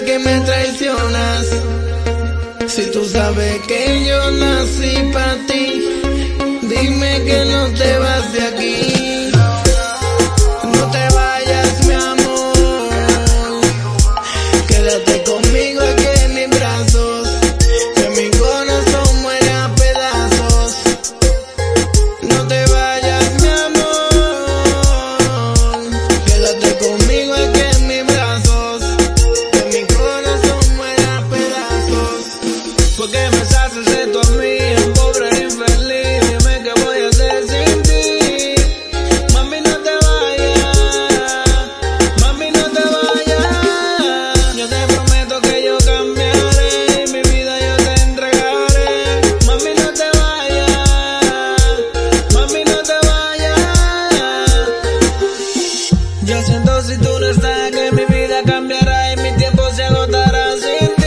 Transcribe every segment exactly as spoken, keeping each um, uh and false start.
qué me traicionas. Si tú sabes que yo nací para ti, dime que no te vas de aquí. No te vayas, mi amor, quédate conmigo aquí en mis brazos, que mi corazón muere a pedazos. No te vayas, mi amor, quédate conmigo aquí en mis brazos, que mi corazón muere a pedazos. ¿Por qué me haces esto a mí, pobre e infeliz? Dime qué voy a hacer sin ti. Mami, no te vayas, mami, no te vayas. Yo te prometo que yo cambiaré, mi vida yo te entregaré. Mami, no te vayas, mami, no te vayas. Yo siento si tú no estás que mi vida cambiará y mi tiempo se agotará sin ti.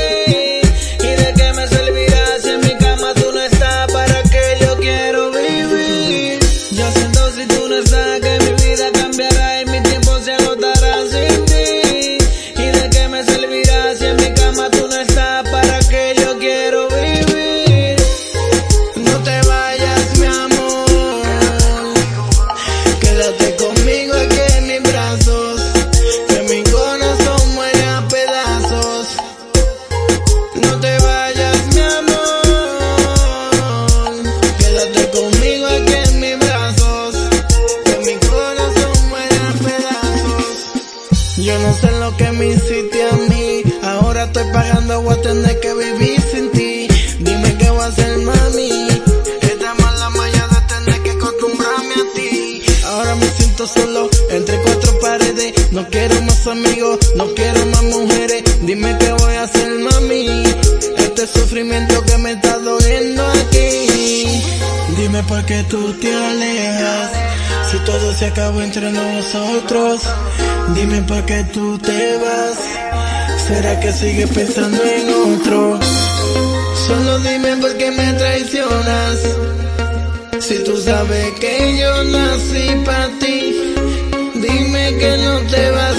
Yo no sé lo que me hiciste a mí, ahora estoy pagando, voy a tener que vivir sin ti. Dime qué voy a hacer, mami, esta mala malla de tener que acostumbrarme a ti. Ahora me siento solo entre cuatro paredes, no quiero más amigos, no quiero más mujeres. Dime qué voy a hacer, mami, este sufrimiento que me está doliendo aquí. Dime por qué tú te alejas, si todo se acabó entre nosotros. Dime por qué tú te vas, ¿será que sigues pensando en otro? Solo dime por qué me traicionas. Si tú sabes que yo nací para ti, dime que no te vas